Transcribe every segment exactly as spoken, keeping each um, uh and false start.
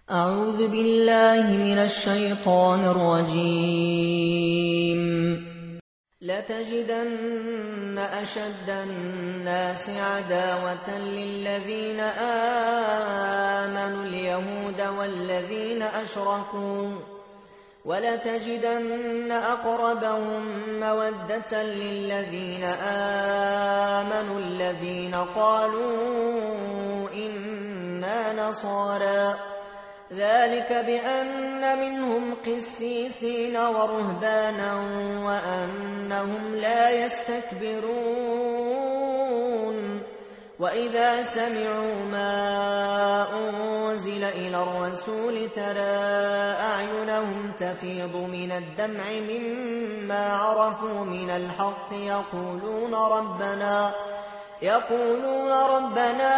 أعوذ بالله من الشيطان الرجيم. لتجدن أشد الناس عداوة للذين آمنوا اليهود والذين أشركوا ولتجدن أقربهم مودة للذين آمنوا الذين قالوا إنا نصارى ذلك بأن منهم قسيسين ورهبانا وأنهم لا يستكبرون وإذا سمعوا ما أنزل إلى الرسول ترى أعينهم تفيض من الدمع مما عرفوا من الحق يقولون ربنا يقولون ربنا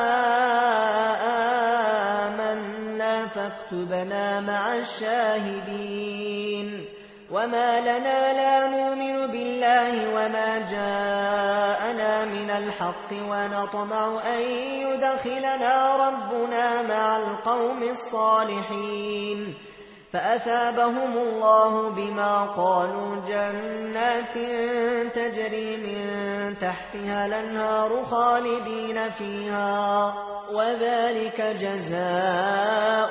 آمنا فاكتبنا مع الشاهدين وما لنا لا نؤمن بالله وما جاءنا من الحق ونطمع أن يدخلنا ربنا مع القوم الصالحين فأثابهم الله بما قالوا جنات تجري من تحتها الأنهار خالدين فيها وذلك جزاء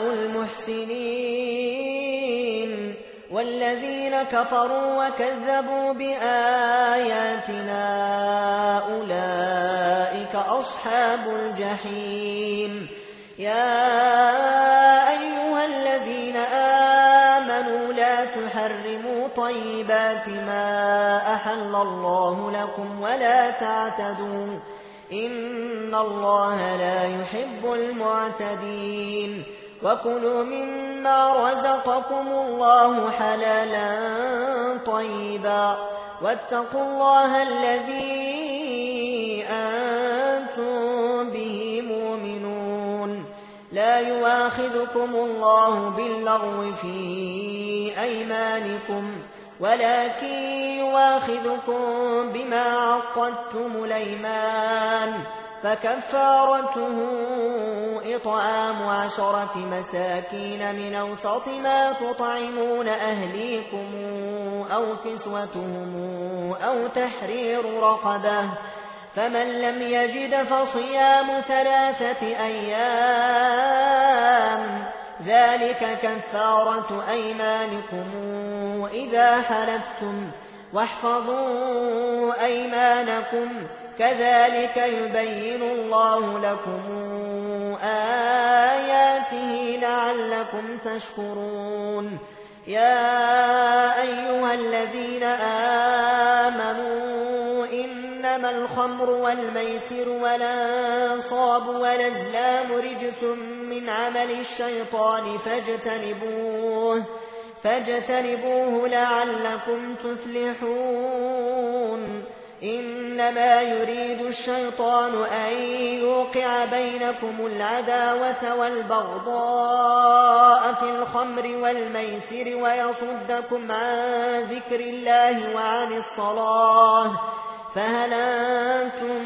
المحسنين والذين كفروا وكذبوا بآياتنا أولئك أصحاب الجحيم. يا أيها الذين آمنوا لا تحرموا طيبات ما أحل الله لكم ولا تعتدوا إن الله لا يحب المعتدين وكلوا مما رزقكم الله حلالا طيبا واتقوا الله الذي أنتم به مؤمنون. لا يؤاخذكم الله باللغو في أيمانكم ولكن يؤاخذكم بما عقدتم الأيمان فكفارته إطعام عشرة مساكين من أوسط ما تطعمون أهليكم أو كسوتهم أو تحرير رقبة فمن لم يجد فصيام ثلاثة أيام ذلك كفارة أيمانكم إذا حلفتم واحفظوا أيمانكم كذلك يبين الله لكم آياته لعلكم تشكرون. يا أيها الذين آمنوا إنما الخمر والميسر والأنصاب والأزلام رجس من عمل الشيطان فاجتنبوه فاجتنبوه لعلكم تفلحون. إنما يريد الشيطان أن يوقع بينكم العداوة والبغضاء في الخمر والميسر ويصدكم عن ذكر الله وعن الصلاة فهل أنتم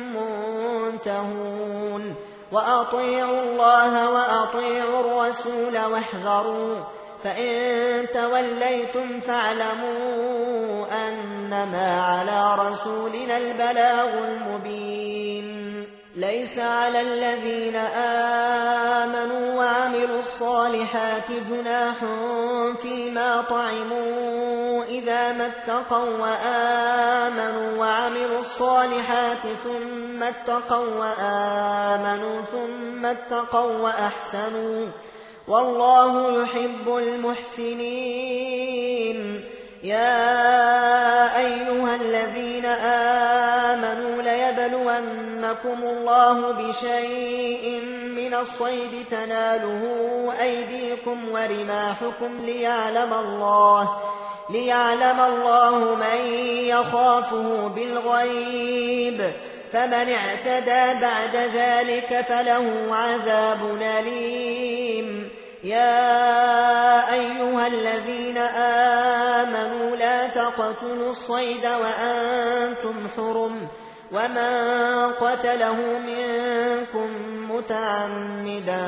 منتهون. وأطيعوا الله وأطيعوا الرسول واحذروا فإن توليتم فاعلموا أنما على رسولنا البلاغ المبين. ليس على الذين آمنوا وعملوا الصالحات جناح فيما طعموا إذا ما اتقوا وآمنوا وعملوا الصالحات ثم اتقوا وآمنوا ثم اتقوا وأحسنوا والله يحب المحسنين. يا أيها الذين آمنوا ليبلونكم الله بشيء من الصيد تناله أيديكم ورماحكم ليعلم الله ليعلم الله من يخافه بالغيب فمن اعتدى بعد ذلك فله عذاب أليم. يا أيها الذين آمنوا لا تقتلوا الصيد وأنتم حرم ومن قتله منكم متعمدا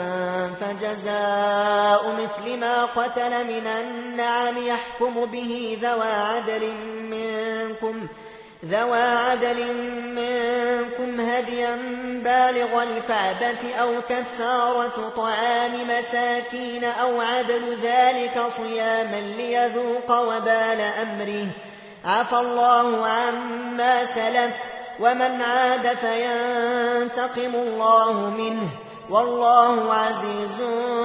فجزاء مثل ما قتل من النعم يحكم به ذوى عدل منكم ذوى عدل منكم هديا بالغ الكعبة أو كفارة طعام مساكين أو عدل ذلك صياما ليذوق وبال أمره عفى الله عما سلف ومن عاد فينتقم الله منه والله عزيز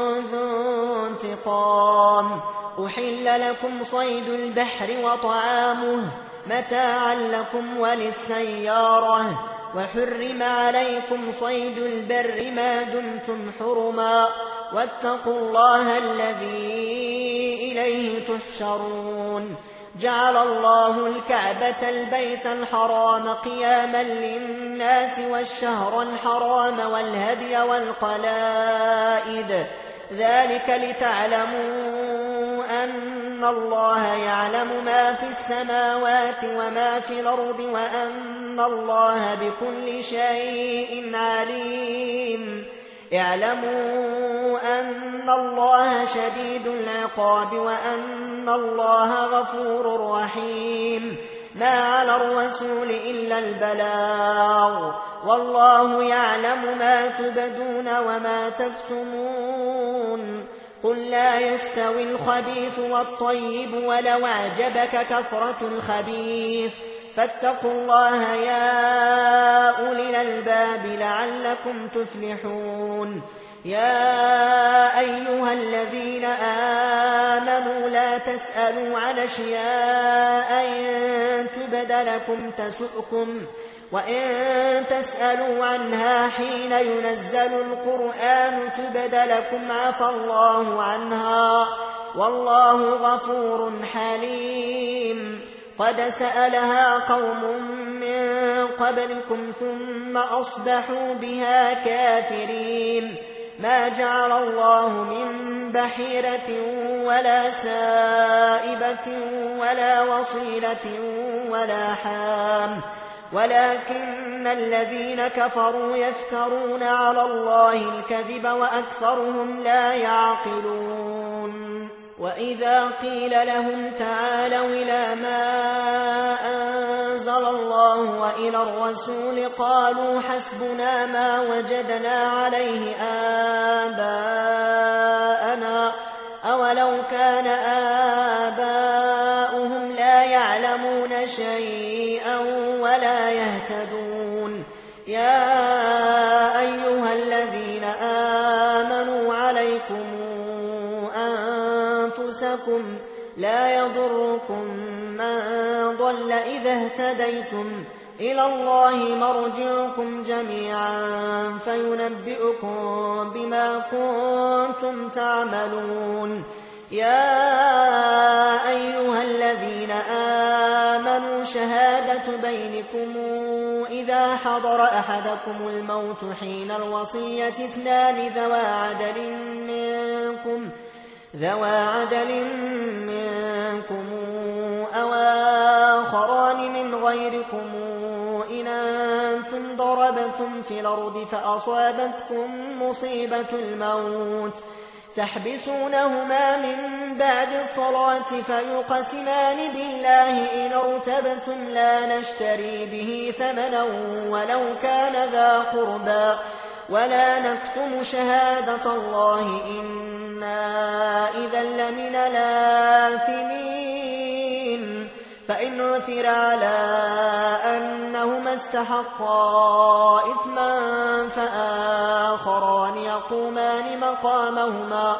ذو انتقام. أحل لكم صيد البحر وطعامه متاعا لكم وللسيارة وحرم عليكم صيد البر ما دمتم حرما واتقوا الله الذي إليه تحشرون. جعل الله الكعبة البيت الحرام قياما للناس والشهر الحرام والهدي والقلائد ذلك لتعلموا أن الله يعلم ما في السماوات وما في الأرض وأن الله بكل شيء عليم. اعلموا أن الله شديد العقاب وأن الله غفور رحيم. ما على الرسول إلا البلاغ والله يعلم ما تبدون وما تكتمون. قل لا يستوي الخبيث والطيب ولو أعجبك كثرة الخبيث فاتقوا الله يا أولي الألباب لعلكم تفلحون. يا أيها الذين آمنوا لا تسألوا عن أشياء إن تبد لكم تسؤكم وإن تسألوا عنها حين ينزل القرآن تبد لكم عفى الله عنها والله غفور حليم. قد سألها قوم من قبلكم ثم أصبحوا بها كافرين. ما جعل الله من بحيرة ولا سائبة ولا وصيلة ولا حام ولكن الذين كفروا يفترون على الله الكذب وأكثرهم لا يعقلون. وإذا قيل لهم تعالوا إلى ما أنزل الله وإلى الرسول قالوا حسبنا ما وجدنا عليه آباءنا أولو كان آباؤهم لا يعلمون شيئا ولا يهتدون. يا أيها الذين آمنوا عليكم أنفسكم لا يضركم من ضل إذا اهتديتم إلى الله مرجعكم جميعا فينبئكم بما كنتم تعملون. يا أيها الذين آمنوا شهادة بينكم إذا حضر أحدكم الموت حين الوصية اثنان ذوى عدل منكم ذوى عدل منكم أو آخران من غيركم إن أنتم ضربتم في الأرض فأصابتكم مصيبة الموت تحبسونهما من بعد الصلاة فيقسمان بالله إن ارتبتم لا نشتري به ثمنا ولو كان ذا قربى ولا نكتم شهادة الله إنا إذا لمن الآثمين. فإن عثر على أنهما استحقا إثما فآخران يقومان مقامهما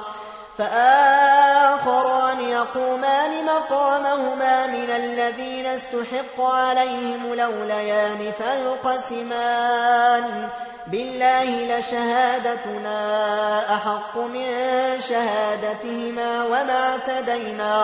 فآخران يقومان مقامهما من الذين استحق عليهم الأوليان فيقسمان بالله لشهادتنا أحق من شهادتهما وما اعتدينا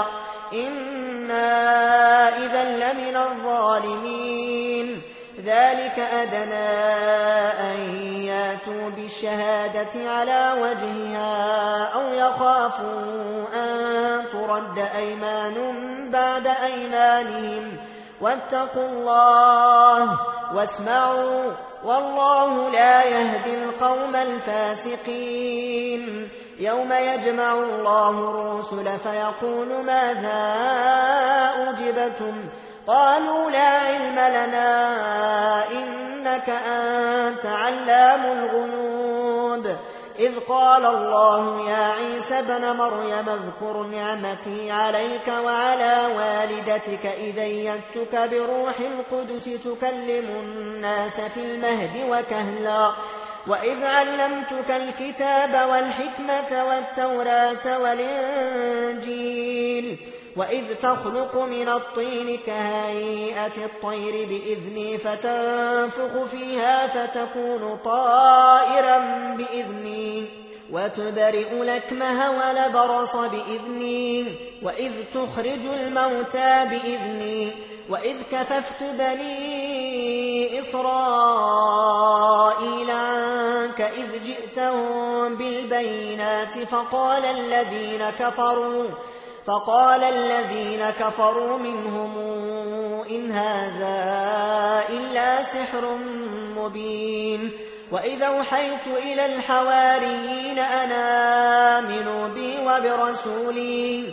إنا إذا لمن الظالمين. ذلك أدنى أن ياتوا بالشهادة على وجهها أو يخافوا أن ترد أيمان بعد أيمانهم واتقوا الله واسمعوا والله لا يهدي القوم الفاسقين يوم يجمع الله الرسل فيقول ماذا أجبتم قالوا لا علم لنا إنك أنت علام الغيوب إذ قال الله يا عيسى ابن مريم اذكر نعمتي عليك وعلى والدتك إذ أيدتك بروح القدس تكلم الناس في المهد وكهلا وإذ علمتك الكتاب والحكمة والتوراة والإنجيل وإذ تخلق من الطين كهيئة الطير بإذني فتنفخ فيها فتكون طائرا بإذني وتبرئ الأكمه والأبرص بإذني وإذ تخرج الموتى بإذني وإذ كففت بني إسرائيل عنك إذ جئتهم بالبينات فقال الذين كفروا فقال الذين كفروا منهم إن هذا إلا سحر مبين وإذا أوحيت إلى الحواريين أن آمنوا بي وبرسولي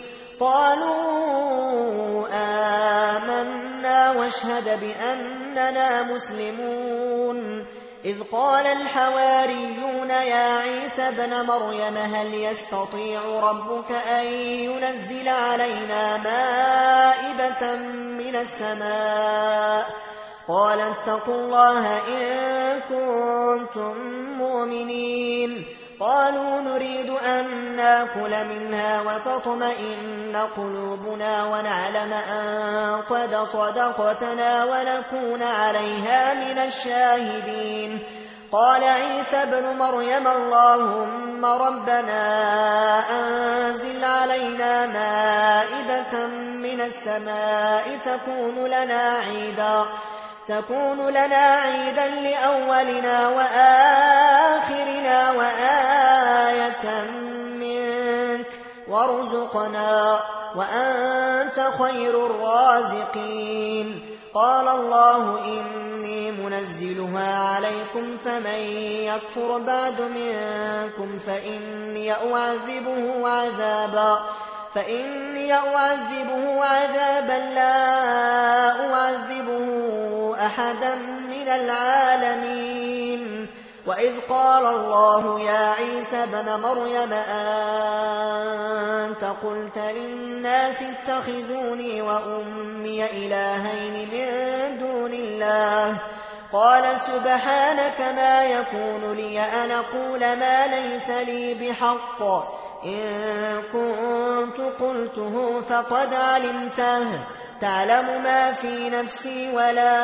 قالوا آمنا واشهد بأننا مسلمون إذ قال الحواريون يا عيسى ابن مريم هل يستطيع ربك أن ينزل علينا مائدة من السماء قال اتقوا الله إن كنتم مؤمنين قالوا نريد أن نأكل منها وتطمئن قلوبنا ونعلم أن قد صدقتنا ونكون عليها من الشاهدين قال عيسى ابن مريم اللهم ربنا أنزل علينا مائدة من السماء تكون لنا عيدا تكون لنا عيدا لأولنا وآخرنا وآية منك وارزقنا وأنت خير الرازقين قال الله إني منزلها عليكم فمن يكفر بعد منكم فإني أعذبه عذابا فإني أعذبه عذابا لا أعذبه أحدا من العالمين وإذ قال الله يا عيسى ابن مريم أنت قلت للناس اتخذوني وأمي إلهين من دون الله قال سبحانك ما يكون لي أن أقول ما ليس لي بحق إن كنت قلته فقد علمته تعلم ما في نفسي ولا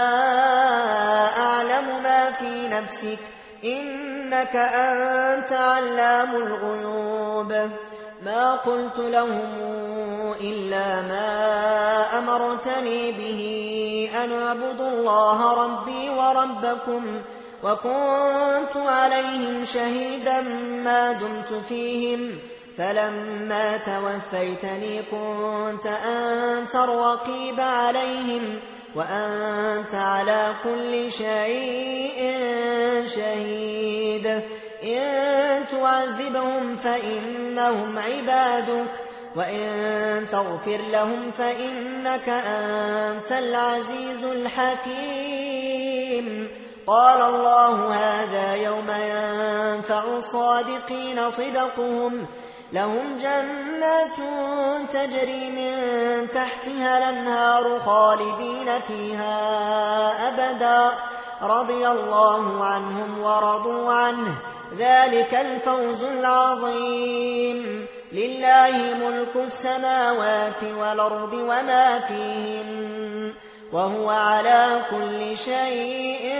أعلم ما في نفسك إنك أنت علام الغيوب ما قلت لهم إلا ما أمرتني به أن أعبدوا الله ربي وربكم وكنت عليهم شهيدا ما دمت فيهم فلما توفيتني كنت أنت الرقيب عليهم وأنت على كل شيء شهيد إن تعذبهم فإنهم عبادك وإن تغفر لهم فإنك أنت العزيز الحكيم قال الله هذا يوم ينفع الصادقين صدقهم لهم جنات تجري من تحتها الأنهار خالدين فيها أبدا رضي الله عنهم ورضوا عنه ذلك الفوز العظيم لله ملك السماوات والأرض وما فيهن وهو على كل شيء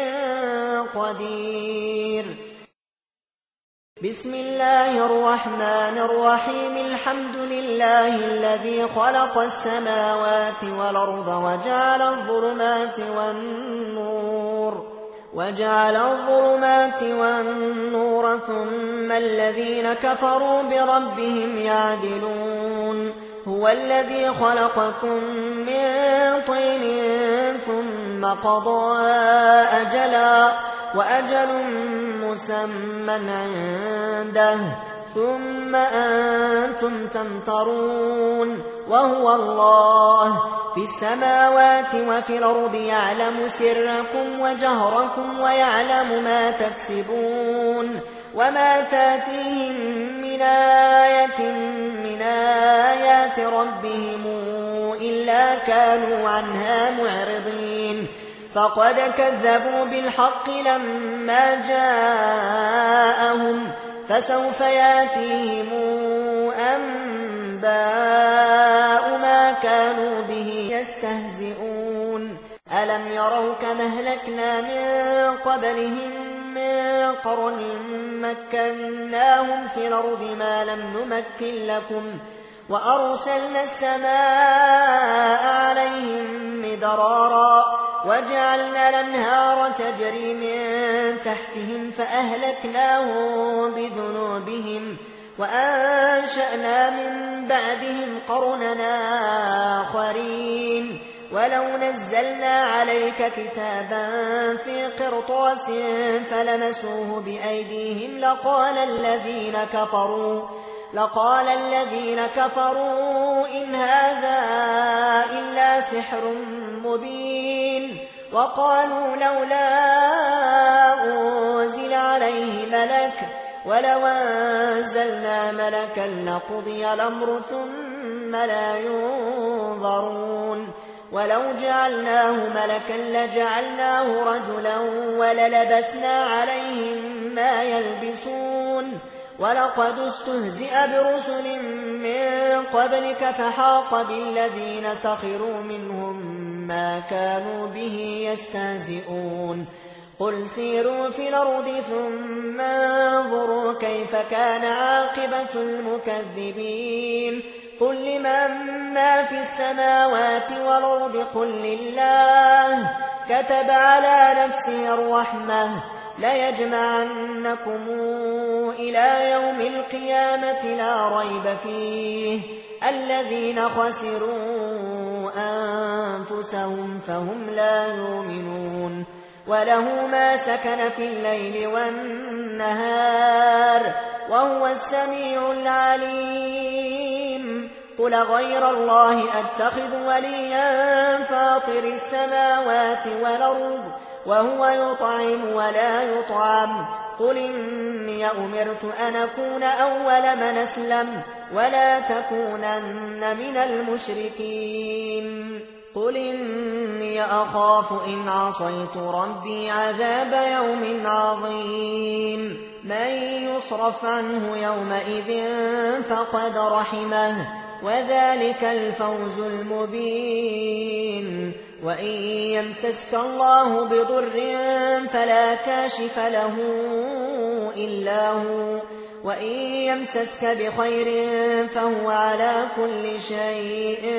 قدير بسم الله الرحمن الرحيم الحمد لله الذي خلق السماوات والأرض وجعل الظلمات والنور وجعل الظلمات والنور ثم الذين كفروا بربهم يعدلون هو الذي خلقكم من طين ثم ثم قضى أجلا وأجل مسمى عنده ثم أنتم تمترون وهو الله في السماوات وفي الأرض يعلم سركم وجهركم ويعلم ما تكسبون وما تاتيهم من آية من آيات ربهم إلا كانوا عنها معرضين فقد كذبوا بالحق لما جاءهم فسوف ياتيهم أنباء ما كانوا به يستهزئون ألم يروا كما أهلكنا من قبلهم من قرن مكناهم في الأرض ما لم نمكن لكم وأرسلنا السماء عليهم مدرارا وجعلنا الأنهار تجري من تحتهم فأهلكناهم بذنوبهم وأنشأنا من بعدهم قرننا آخرين ولو نزلنا عليك كتابا في قرطاس فلمسوه بأيديهم لقال الذين كفروا لقال الذين كفروا إن هذا إلا سحر مبين وقالوا لولا أنزل عليه ملك ولو أنزلنا ملكا لقضي الأمر ثم لا ينظرون ولو جعلناه ملكا لجعلناه رجلا وللبسنا عليهم ما يلبسون ولقد استهزئ برسل من قبلك فحاق بالذين سخروا منهم ما كانوا به يستهزئون قل سيروا في الأرض ثم انظروا كيف كان عاقبة المكذبين قل لمن ما في السماوات والأرض قل لله كتب على نفسه الرحمة ليجمعنكم إلى يوم القيامة لا ريب فيه الذين خسروا أنفسهم فهم لا يؤمنون وله ما سكن في الليل والنهار وهو السميع العليم قل غير الله أتخذ وليا فاطر السماوات والأرض وهو يطعم ولا يطعم قل إني أمرت أن أكون أول من أسلم ولا تكونن من المشركين قل إني أخاف إن عصيت ربي عذاب يوم عظيم من يصرف عنه يومئذ فقد رحمه وذلك الفوز المبين وإن يمسسك الله بضر فلا كاشف له إلا هو وإن يمسسك بخير فهو على كل شيء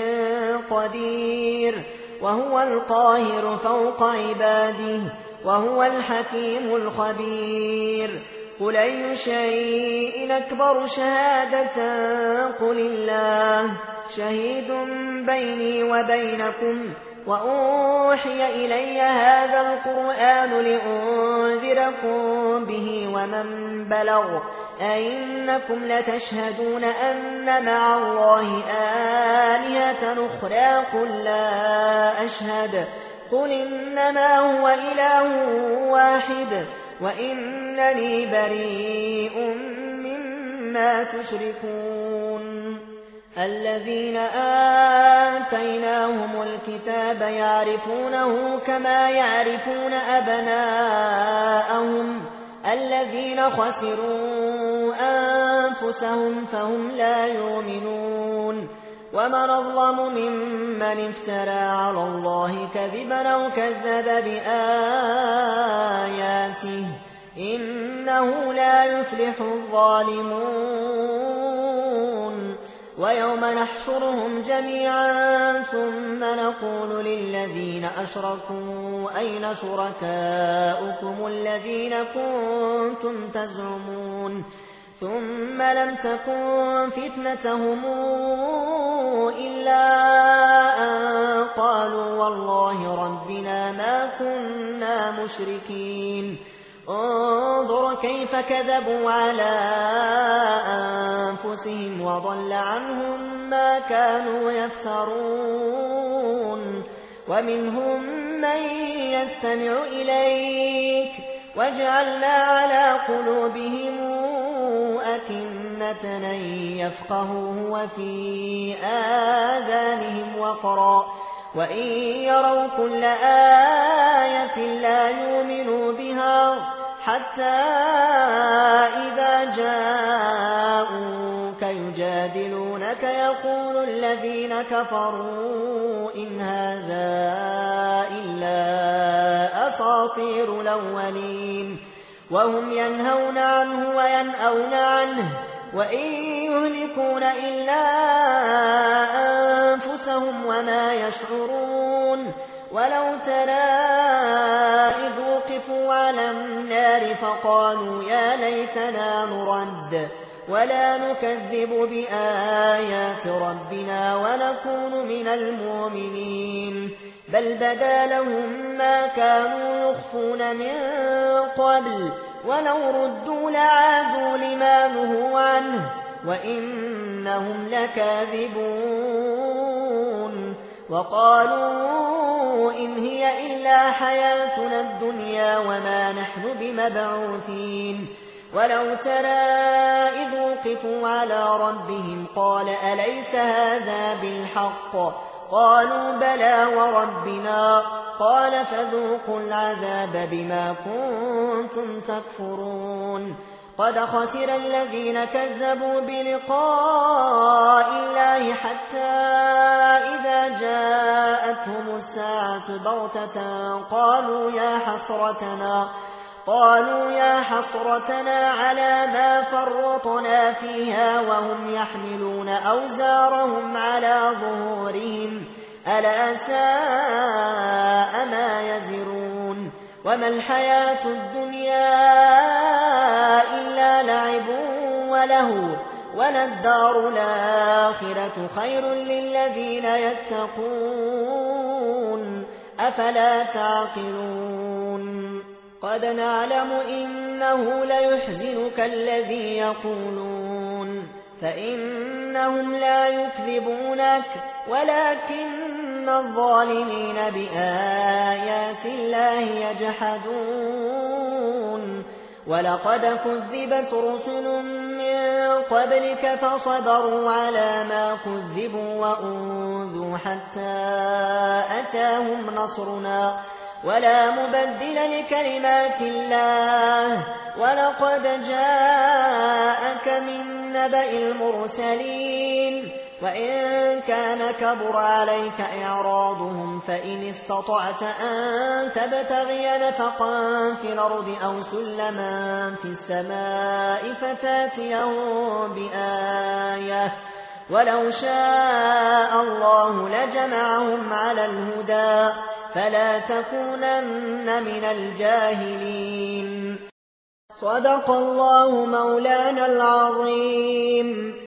قدير وهو القاهر فوق عباده وهو الحكيم الخبير قل أي شيء أكبر شهادة قل الله شهيد بيني وبينكم وأوحي إلي هذا القرآن لأنذركم به ومن بلغ أئنكم لتشهدون أن مع الله آلهة أخرى قل لا أشهد قل إنما هو إله واحد وإنني بريء مما تشركون الذين آتيناهم الكتاب يعرفونه كما يعرفون أبناءهم الذين خسروا أنفسهم فهم لا يؤمنون ومن أظلم ممن افترى على الله كذبا أو كذب بآياته إنه لا يفلح الظالمون ويوم نحشرهم جميعا ثم نقول للذين أشركوا أين شركاؤكم الذين كنتم تزعمون ثم لم تكن فتنتهم إلا أن قالوا والله ربنا ما كنا مشركين. انظر كيف كذبوا على أنفسهم وضل عنهم ما كانوا يفترون. ومنهم من يستمع إليك وجعلنا على قلوبهم أكنة أن يفقهوه وفي آذانهم وقرا وإن يروا كل آية لا يؤمنوا بها حتى إذا جاءوك يجادلونك يقول الذين كفروا إن هذا إلا أساطير الأولين وهم ينهون عنه وينأون عنه وإن يهلكون إلا أنفسهم وما يشعرون. ولو ترى إذ وقفوا على النار فقالوا يا ليتنا نرد ولا نكذب بآيات ربنا ونكون من المؤمنين بل بدا لهم ما كانوا يخفون من قبل ولو ردوا لعادوا لما نهوا عنه وإنهم لكاذبون. وقالوا إن هي إلا حياتنا الدنيا وما نحن بمبعوثين. ولو ترى إذ وقفوا على ربهم قال أليس هذا بالحق قالوا بلى وربنا قال فذوقوا العذاب بما كنتم تكفرون. قد خسر الذين كذبوا بلقاء الله حتى إذا جاءتهم الساعة بغتة قالوا يا حسرتنا قالوا يا حسرتنا على ما فرطنا فيها وهم يحملون أوزارهم على ظهورهم ألا ساء ما يزرون. وما الحياة الدنيا إلا لعب ولهو وللدار الآخرة خير للذين يتقون أفلا تعقلون. قد نعلم إنه ليحزنك الذي يقولون فإنهم لا يكذبونك ولكن الظالمين بآيات الله يجحدون. ولقد كذبت رسل من قبلك فصبروا على ما كذبوا وأوذوا حتى أتاهم نصرنا ولا مبدل لكلمات الله ولقد جاءك من نبأ المرسلين. وإن كان كبر عليك إعراضهم فإن استطعت أن تبتغي نفقا في الأرض أو سلما في السماء فتاتيهم بآية ولو شاء الله لجمعهم على الهدى فلا تكونن من الجاهلين. صدق الله مولانا العظيم.